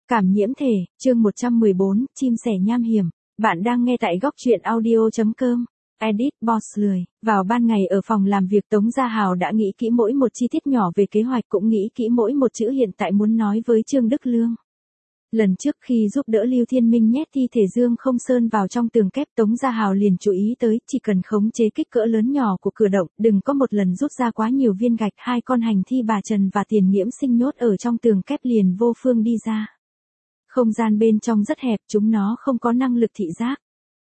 Cảm nhiễm thể, chương 114, chim sẻ nham hiểm. Bạn đang nghe tại góc truyện audio.com. Edit Boss lười. Vào ban ngày ở phòng làm việc Tống Gia Hào đã nghĩ kỹ mỗi một chi tiết nhỏ về kế hoạch, cũng nghĩ kỹ mỗi một chữ hiện tại muốn nói với Trương Đức Lương. Lần trước khi giúp đỡ Lưu Thiên Minh nhét thi thể Dương Không Sơn vào trong tường kép, Tống Gia Hào liền chú ý tới chỉ cần khống chế kích cỡ lớn nhỏ của cửa động, đừng có một lần rút ra quá nhiều viên gạch. Hai con hành thi bà Trần và Tiền Nghiễm Sinh nhốt ở trong tường kép liền vô phương đi ra. Không gian bên trong rất hẹp, chúng nó không có năng lực thị giác.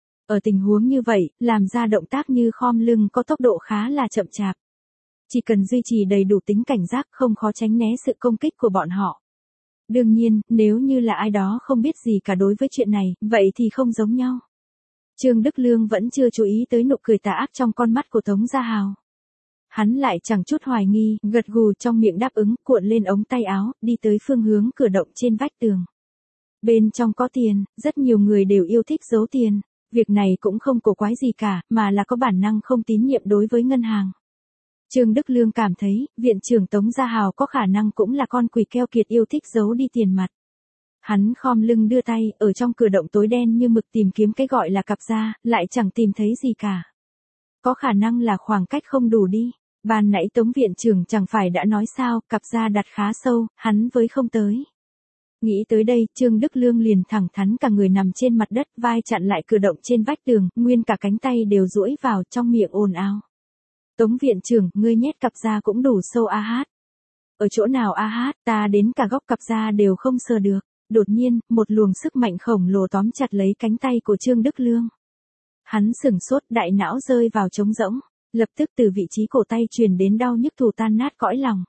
Ở tình huống như vậy, làm ra động tác như khom lưng có tốc độ khá là chậm chạp. Chỉ cần duy trì đầy đủ tính cảnh giác, không khó tránh né sự công kích của bọn họ. Đương nhiên, nếu như là ai đó không biết gì cả đối với chuyện này, vậy thì không giống nhau. Trương Đức Lương vẫn chưa chú ý tới nụ cười tà ác trong con mắt của Tống Gia Hào. Hắn lại chẳng chút hoài nghi, gật gù trong miệng đáp ứng, cuộn lên ống tay áo, đi tới phương hướng cửa động trên vách tường. Bên trong có tiền, rất nhiều người đều yêu thích giấu tiền. Việc này cũng không cổ quái gì cả, mà là có bản năng không tín nhiệm đối với ngân hàng. Trương Đức Lương cảm thấy, viện trưởng Tống Gia Hào có khả năng cũng là con quỷ keo kiệt yêu thích giấu đi tiền mặt. Hắn khom lưng đưa tay, ở trong cửa động tối đen như mực tìm kiếm cái gọi là cặp da, lại chẳng tìm thấy gì cả. Có khả năng là khoảng cách không đủ đi. Ban nãy Tống viện trưởng chẳng phải đã nói sao, cặp da đặt khá sâu, hắn với không tới. Nghĩ tới đây, Trương Đức Lương liền thẳng thắn cả người nằm trên mặt đất, vai chặn lại cửa động trên vách tường, nguyên cả cánh tay đều duỗi vào, trong miệng ồn ào. Tống viện trưởng, ngươi nhét cặp da cũng đủ sâu a hát. Ở chỗ nào a hát, ta đến cả góc cặp da đều không sờ được. Đột nhiên, một luồng sức mạnh khổng lồ tóm chặt lấy cánh tay của Trương Đức Lương. Hắn sửng sốt, đại não rơi vào trống rỗng, lập tức từ vị trí cổ tay truyền đến đau nhức thù tan nát cõi lòng.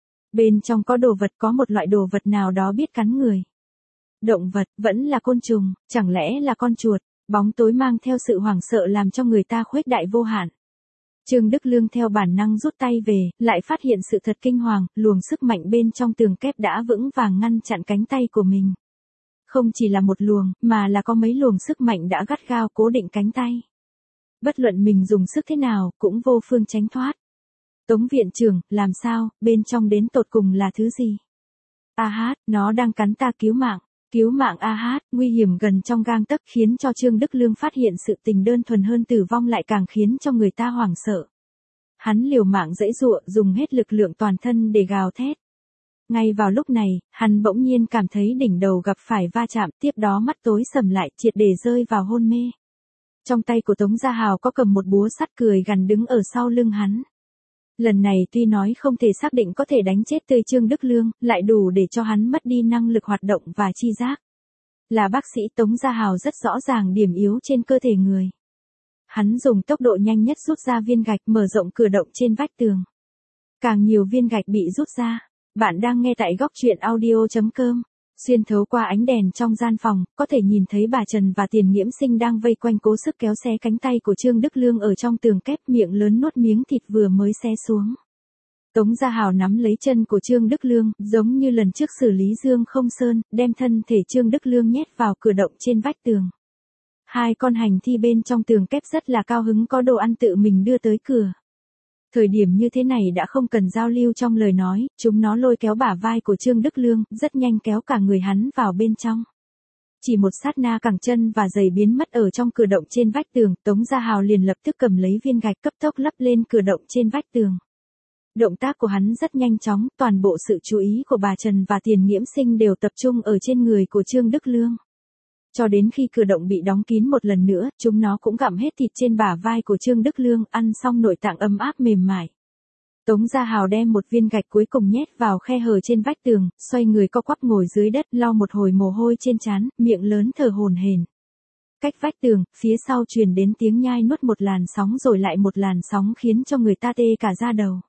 Bên trong có đồ vật, có một loại đồ vật nào đó biết cắn người. Động vật, vẫn là côn trùng, chẳng lẽ là con chuột. Bóng tối mang theo sự hoảng sợ làm cho người ta khuếch đại vô hạn. Trương Đức Lương theo bản năng rút tay về, lại phát hiện sự thật kinh hoàng, luồng sức mạnh bên trong tường kép đã vững vàng ngăn chặn cánh tay của mình. Không chỉ là một luồng, mà là có mấy luồng sức mạnh đã gắt gao cố định cánh tay. Bất luận mình dùng sức thế nào, cũng vô phương tránh thoát. Tống viện trưởng, làm sao, bên trong đến tột cùng là thứ gì? A hát, nó đang cắn ta, cứu mạng a hát, nguy hiểm gần trong gang tấc, khiến cho Trương Đức Lương phát hiện sự tình đơn thuần hơn tử vong lại càng khiến cho người ta hoảng sợ. Hắn liều mạng giãy giụa, dùng hết lực lượng toàn thân để gào thét. Ngay vào lúc này, hắn bỗng nhiên cảm thấy đỉnh đầu gặp phải va chạm, tiếp đó mắt tối sầm lại, triệt để rơi vào hôn mê. Trong tay của Tống Gia Hào có cầm một búa sắt cười gằn đứng ở sau lưng hắn. Lần này tuy nói không thể xác định có thể đánh chết tươi Trương Đức Lương, lại đủ để cho hắn mất đi năng lực hoạt động và chi giác. Là bác sĩ, Tống Gia Hào rất rõ ràng điểm yếu trên cơ thể người. Hắn dùng tốc độ nhanh nhất rút ra viên gạch, mở rộng cửa động trên vách tường. Càng nhiều viên gạch bị rút ra. Bạn đang nghe tại góc truyện audio.com. Xuyên thấu qua ánh đèn trong gian phòng, có thể nhìn thấy bà Trần và Tiền Nghiễm Sinh đang vây quanh cố sức kéo xé cánh tay của Trương Đức Lương ở trong tường kép, miệng lớn nuốt miếng thịt vừa mới xé xuống. Tống Gia Hào nắm lấy chân của Trương Đức Lương, giống như lần trước xử lý Dương Không Sơn, đem thân thể Trương Đức Lương nhét vào cửa động trên vách tường. Hai con hành thi bên trong tường kép rất là cao hứng có đồ ăn tự mình đưa tới cửa. Thời điểm như thế này đã không cần giao lưu trong lời nói, chúng nó lôi kéo bả vai của Trương Đức Lương, rất nhanh kéo cả người hắn vào bên trong. Chỉ một sát na, cẳng chân và giày biến mất ở trong cửa động trên vách tường, Tống Gia Hào liền lập tức cầm lấy viên gạch cấp tốc lắp lên cửa động trên vách tường. Động tác của hắn rất nhanh chóng, toàn bộ sự chú ý của bà Trần và Tiền Nghiễm Sinh đều tập trung ở trên người của Trương Đức Lương. Cho đến khi cửa động bị đóng kín một lần nữa, chúng nó cũng gặm hết thịt trên bả vai của Trương Đức Lương, ăn xong nội tạng ấm áp mềm mại. Tống Gia Hào đem một viên gạch cuối cùng nhét vào khe hở trên vách tường, xoay người co quắp ngồi dưới đất, lau một hồi mồ hôi trên trán, miệng lớn thở hổn hển. Cách vách tường, phía sau truyền đến tiếng nhai nuốt một làn sóng rồi lại một làn sóng khiến cho người ta tê cả da đầu.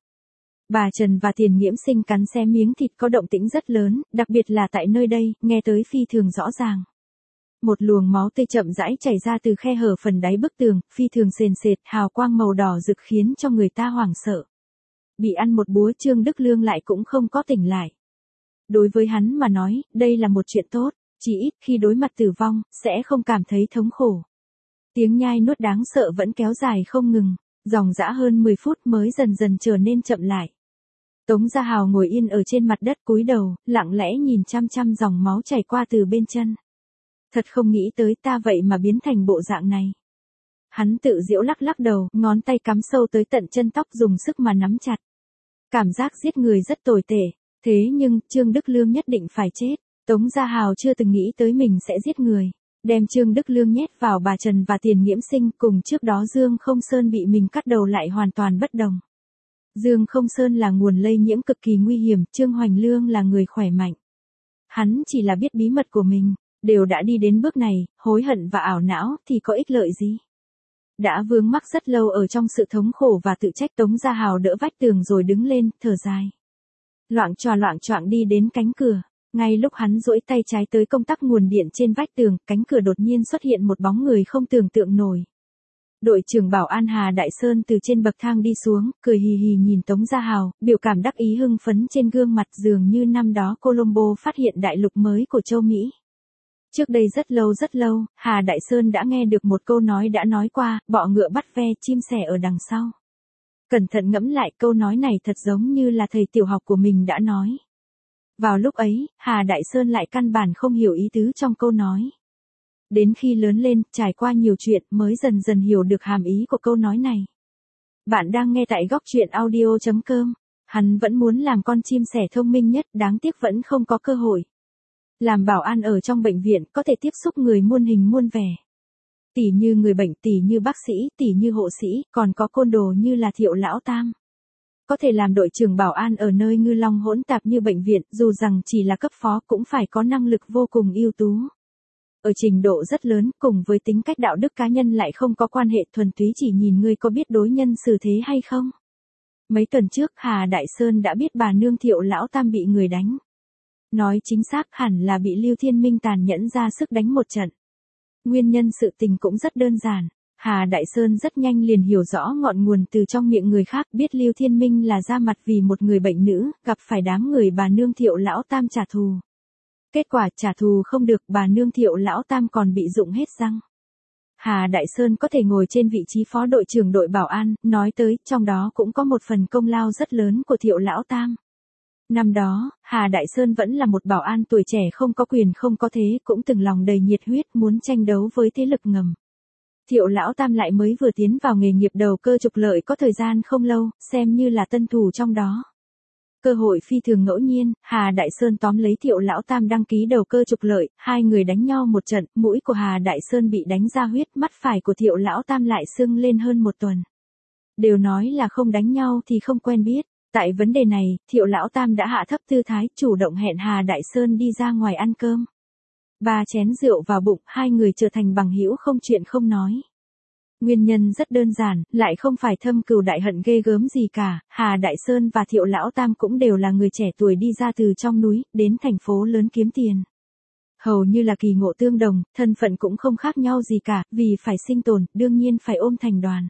Bà Trần và Tiền Nghiễm Sinh cắn xé miếng thịt có động tĩnh rất lớn, đặc biệt là tại nơi đây, nghe tới phi thường rõ ràng. Một luồng máu tươi chậm rãi chảy ra từ khe hở phần đáy bức tường, phi thường sền sệt, hào quang màu đỏ rực khiến cho người ta hoảng sợ. Bị ăn một búa, Trương Đức Lương lại cũng không có tỉnh lại. Đối với hắn mà nói, đây là một chuyện tốt, chỉ ít khi đối mặt tử vong, sẽ không cảm thấy thống khổ. Tiếng nhai nuốt đáng sợ vẫn kéo dài không ngừng, dòng dã hơn 10 phút mới dần dần trở nên chậm lại. Tống Gia Hào ngồi yên ở trên mặt đất cúi đầu, lặng lẽ nhìn chăm chăm dòng máu chảy qua từ bên chân. Thật không nghĩ tới ta vậy mà biến thành bộ dạng này. Hắn tự giễu lắc lắc đầu, ngón tay cắm sâu tới tận chân tóc dùng sức mà nắm chặt. Cảm giác giết người rất tồi tệ, thế nhưng Trương Đức Lương nhất định phải chết. Tống Gia Hào chưa từng nghĩ tới mình sẽ giết người, đem Trương Đức Lương nhét vào bà Trần và Tiền Nghiễm Sinh, cùng trước đó Dương Không Sơn bị mình cắt đầu lại hoàn toàn bất đồng. Dương Không Sơn là nguồn lây nhiễm cực kỳ nguy hiểm, Trương Hoành Lương là người khỏe mạnh. Hắn chỉ là biết bí mật của mình, đều đã đi đến bước này, hối hận và ảo não thì có ích lợi gì. Đã vướng mắc rất lâu ở trong sự thống khổ và tự trách, Tống Gia Hào đỡ vách tường rồi đứng lên, thở dài. Loạng choạng đi đến cánh cửa. Ngay lúc hắn duỗi tay trái tới công tắc nguồn điện trên vách tường, cánh cửa đột nhiên xuất hiện một bóng người không tưởng tượng nổi. Đội trưởng bảo an Hà Đại Sơn từ trên bậc thang đi xuống, cười hì hì nhìn Tống Gia Hào, biểu cảm đắc ý hưng phấn trên gương mặt, dường như năm đó Colombo phát hiện đại lục mới của châu Mỹ. Trước đây rất lâu, Hà Đại Sơn đã nghe được một câu nói đã nói qua, bọ ngựa bắt ve, chim sẻ ở đằng sau. Cẩn thận ngẫm lại, câu nói này thật giống như là thầy tiểu học của mình đã nói. Vào lúc ấy, Hà Đại Sơn lại căn bản không hiểu ý tứ trong câu nói. Đến khi lớn lên, trải qua nhiều chuyện mới dần dần hiểu được hàm ý của câu nói này. Bạn đang nghe tại góc truyện audio.com. Hắn vẫn muốn làm con chim sẻ thông minh nhất, đáng tiếc vẫn không có cơ hội. Làm bảo an ở trong bệnh viện có thể tiếp xúc người muôn hình muôn vẻ. Tỉ như người bệnh, tỉ như bác sĩ, tỉ như hộ sĩ, còn có côn đồ như là Thiệu Lão Tam. Có thể làm đội trưởng bảo an ở nơi ngư long hỗn tạp như bệnh viện, dù rằng chỉ là cấp phó cũng phải có năng lực vô cùng ưu tú. Ở trình độ rất lớn, cùng với tính cách đạo đức cá nhân lại không có quan hệ, thuần túy chỉ nhìn ngươi có biết đối nhân xử thế hay không. Mấy tuần trước Hà Đại Sơn đã biết bà nương Thiệu Lão Tam bị người đánh. Nói chính xác hẳn là bị Lưu Thiên Minh tàn nhẫn ra sức đánh một trận. Nguyên nhân sự tình cũng rất đơn giản. Hà Đại Sơn rất nhanh liền hiểu rõ ngọn nguồn từ trong miệng người khác, biết Lưu Thiên Minh là ra mặt vì một người bệnh nữ, gặp phải đám người bà nương Thiệu Lão Tam trả thù. Kết quả trả thù không được, bà nương Thiệu Lão Tam còn bị rụng hết răng. Hà Đại Sơn có thể ngồi trên vị trí phó đội trưởng đội bảo an, nói tới, trong đó cũng có một phần công lao rất lớn của Thiệu Lão Tam. Năm đó, Hà Đại Sơn vẫn là một bảo an tuổi trẻ không có quyền không có thế, cũng từng lòng đầy nhiệt huyết muốn tranh đấu với thế lực ngầm. Thiệu Lão Tam lại mới vừa tiến vào nghề nghiệp đầu cơ trục lợi có thời gian không lâu, xem như là tân thủ trong đó. Cơ hội phi thường ngẫu nhiên, Hà Đại Sơn tóm lấy Thiệu Lão Tam đăng ký đầu cơ trục lợi, hai người đánh nhau một trận, mũi của Hà Đại Sơn bị đánh ra huyết, mắt phải của Thiệu Lão Tam lại sưng lên hơn một tuần. Đều nói là không đánh nhau thì không quen biết. Tại vấn đề này, Thiệu Lão Tam đã hạ thấp tư thái, chủ động hẹn Hà Đại Sơn đi ra ngoài ăn cơm. 3 chén rượu vào bụng, hai người trở thành bằng hữu không chuyện không nói. Nguyên nhân rất đơn giản, lại không phải thâm cừu đại hận ghê gớm gì cả, Hà Đại Sơn và Thiệu Lão Tam cũng đều là người trẻ tuổi đi ra từ trong núi, đến thành phố lớn kiếm tiền. Hầu như là kỳ ngộ tương đồng, thân phận cũng không khác nhau gì cả, vì phải sinh tồn, đương nhiên phải ôm thành đoàn.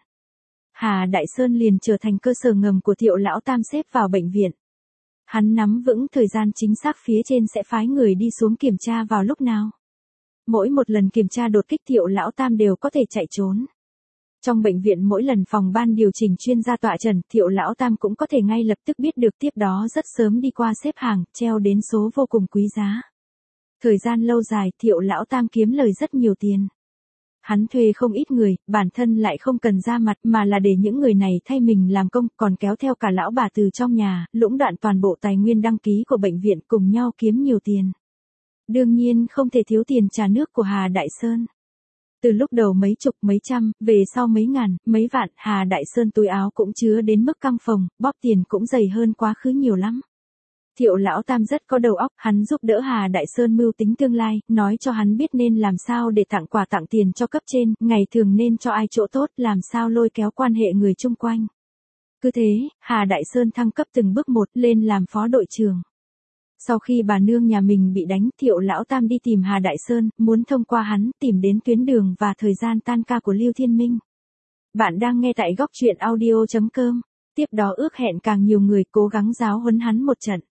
Hà Đại Sơn liền trở thành cơ sở ngầm của Thiệu Lão Tam xếp vào bệnh viện. Hắn nắm vững thời gian chính xác phía trên sẽ phái người đi xuống kiểm tra vào lúc nào. Mỗi một lần kiểm tra đột kích Thiệu Lão Tam đều có thể chạy trốn. Trong bệnh viện mỗi lần phòng ban điều chỉnh chuyên gia tọa trần, Thiệu Lão Tam cũng có thể ngay lập tức biết được, tiếp đó rất sớm đi qua xếp hàng, treo đến số vô cùng quý giá. Thời gian lâu dài, Thiệu Lão Tam kiếm lời rất nhiều tiền. Hắn thuê không ít người, bản thân lại không cần ra mặt mà là để những người này thay mình làm công, còn kéo theo cả lão bà từ trong nhà, lũng đoạn toàn bộ tài nguyên đăng ký của bệnh viện cùng nhau kiếm nhiều tiền. Đương nhiên không thể thiếu tiền trà nước của Hà Đại Sơn. Từ lúc đầu mấy chục mấy trăm, về sau mấy ngàn, mấy vạn, Hà Đại Sơn túi áo cũng chứa đến mức căng phồng, bóp tiền cũng dày hơn quá khứ nhiều lắm. Thiệu Lão Tam rất có đầu óc, hắn giúp đỡ Hà Đại Sơn mưu tính tương lai, nói cho hắn biết nên làm sao để tặng quà tặng tiền cho cấp trên, ngày thường nên cho ai chỗ tốt, làm sao lôi kéo quan hệ người chung quanh. Cứ thế, Hà Đại Sơn thăng cấp từng bước một lên làm phó đội trưởng. Sau khi bà nương nhà mình bị đánh, Thiệu Lão Tam đi tìm Hà Đại Sơn, muốn thông qua hắn tìm đến tuyến đường và thời gian tan ca của Lưu Thiên Minh. Bạn đang nghe tại góc truyện audio.com. Tiếp đó ước hẹn càng nhiều người cố gắng giáo huấn hắn một trận.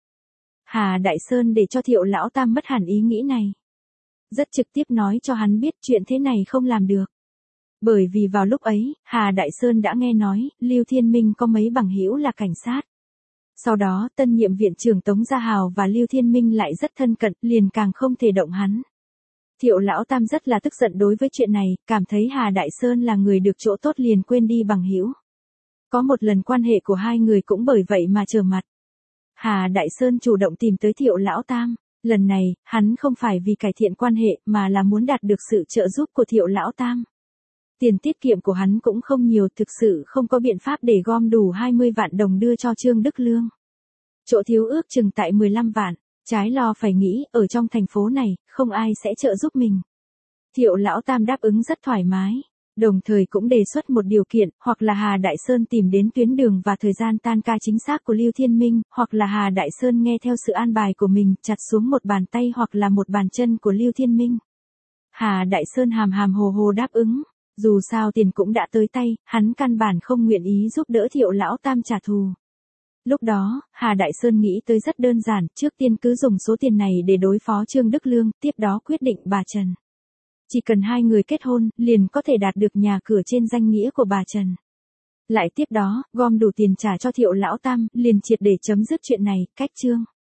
Hà Đại Sơn để cho Thiệu Lão Tam mất hẳn ý nghĩ này. Rất trực tiếp nói cho hắn biết chuyện thế này không làm được. Bởi vì vào lúc ấy, Hà Đại Sơn đã nghe nói, Lưu Thiên Minh có mấy bằng hữu là cảnh sát. Sau đó, tân nhiệm viện trưởng Tống Gia Hào và Lưu Thiên Minh lại rất thân cận, liền càng không thể động hắn. Thiệu Lão Tam rất là tức giận đối với chuyện này, cảm thấy Hà Đại Sơn là người được chỗ tốt liền quên đi bằng hữu. Có một lần quan hệ của hai người cũng bởi vậy mà trở mặt. Hà Đại Sơn chủ động tìm tới Thiệu Lão Tam, lần này, hắn không phải vì cải thiện quan hệ mà là muốn đạt được sự trợ giúp của Thiệu Lão Tam. Tiền tiết kiệm của hắn cũng không nhiều, thực sự không có biện pháp để gom đủ 20 vạn đồng đưa cho Trương Đức Lương. Chỗ thiếu ước chừng tại 15 vạn, trái lo phải nghĩ, ở trong thành phố này, không ai sẽ trợ giúp mình. Thiệu Lão Tam đáp ứng rất thoải mái, đồng thời cũng đề xuất một điều kiện, hoặc là Hà Đại Sơn tìm đến tuyến đường và thời gian tan ca chính xác của Lưu Thiên Minh, hoặc là Hà Đại Sơn nghe theo sự an bài của mình, chặt xuống một bàn tay hoặc là một bàn chân của Lưu Thiên Minh. Hà Đại Sơn hàm hàm hồ hồ đáp ứng. Dù sao tiền cũng đã tới tay, hắn căn bản không nguyện ý giúp đỡ Thiệu Lão Tam trả thù. Lúc đó, Hà Đại Sơn nghĩ tới rất đơn giản, trước tiên cứ dùng số tiền này để đối phó Trương Đức Lương, tiếp đó quyết định bà Trần. Chỉ cần hai người kết hôn, liền có thể đạt được nhà cửa trên danh nghĩa của bà Trần. Lại tiếp đó, gom đủ tiền trả cho Thiệu Lão Tam, liền triệt để chấm dứt chuyện này, cách Trương